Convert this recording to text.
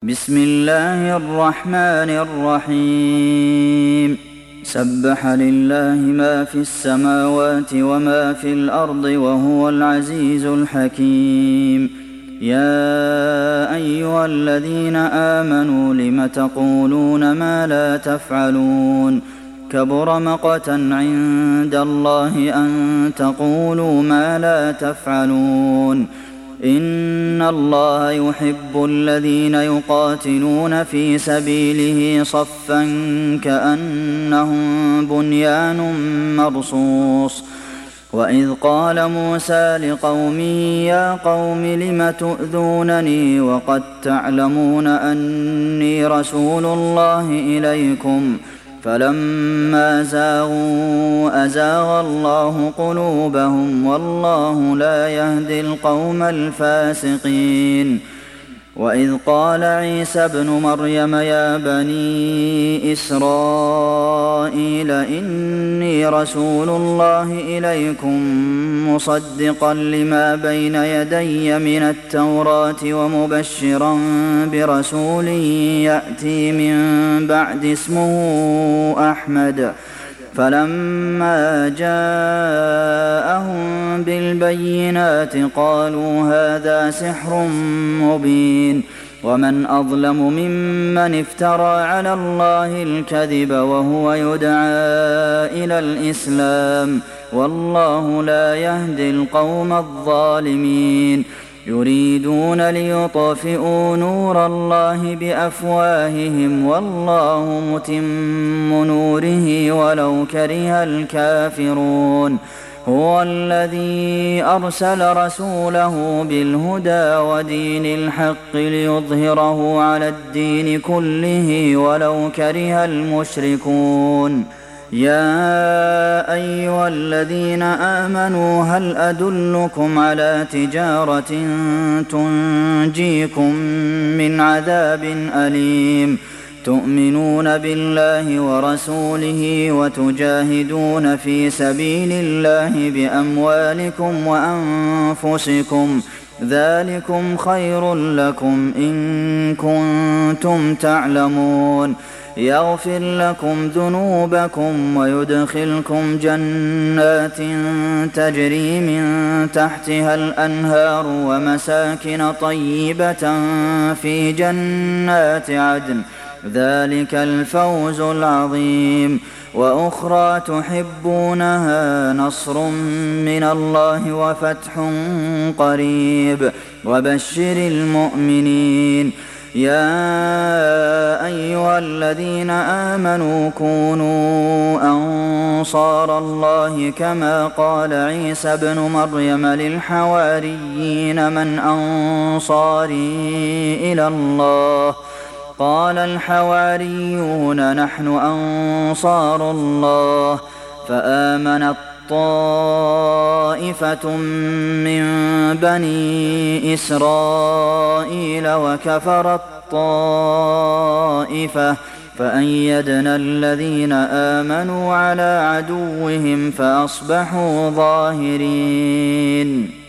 بسم الله الرحمن الرحيم سبح لله ما في السماوات وما في الأرض وهو العزيز الحكيم يا أيها الذين آمنوا لم تقولون ما لا تفعلون كبر مقتا عند الله أن تقولوا ما لا تفعلون إن الله يحب الذين يقاتلون في سبيله صفا كأنهم بنيان مرصوص وإذ قال موسى لقومه يا قوم لم تؤذونني وقد تعلمون أني رسول الله إليكم فلما زاغوا أزاغ الله قلوبهم والله لا يهدي القوم الفاسقين وإذ قال عيسى ابن مريم يا بني إسرائيل إني رسول الله إليكم مصدقا لما بين يدي من التوراة ومبشرا برسول يأتي من بعد اسمه أحمد فلما جاءهم بالبينات قالوا هذا سحر مبين ومن أظلم ممن افترى على الله الكذب وهو يدعى إلى الإسلام والله لا يهدي القوم الظالمين يريدون ليطفئوا نور الله بأفواههم والله متم نوره ولو كره الكافرون هو الذي أرسل رسوله بالهدى ودين الحق ليظهره على الدين كله ولو كره المشركون يا أيها الذين آمنوا هل أدلكم على تجارة تنجيكم من عذاب أليم تؤمنون بالله ورسوله وتجاهدون في سبيل الله بأموالكم وأنفسكم ذلكم خير لكم إن كنتم تعلمون يغفر لكم ذنوبكم ويدخلكم جنات تجري من تحتها الأنهار ومساكن طيبة في جنات عدن ذلك الفوز العظيم وأخرى تحبونها نصر من الله وفتح قريب وبشر المؤمنين يا أيها الذين آمنوا كونوا أنصار الله كما قال عيسى ابن مريم للحواريين من أنصاري إلى الله قال الحواريون نحن أنصار الله فآمنت طائفة من بني إسرائيل وكفرت طائفة فأيدنا الذين آمنوا على عدوهم فأصبحوا ظاهرين